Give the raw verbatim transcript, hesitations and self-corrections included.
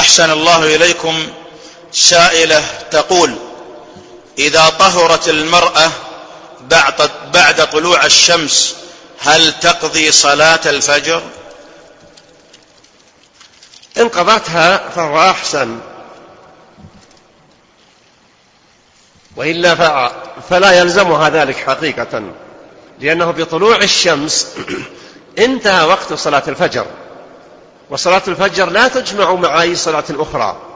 أحسن الله إليكم. سائلة تقول: إذا طهرت المرأة بعد طلوع الشمس هل تقضي صلاة الفجر؟ إن قضتها فهو أحسن، وإلا فلا يلزمها ذلك حقيقة، لأنه بطلوع الشمس انتهى وقت صلاة الفجر، وصلاة الفجر لا تجمع مع أي صلاة أخرى،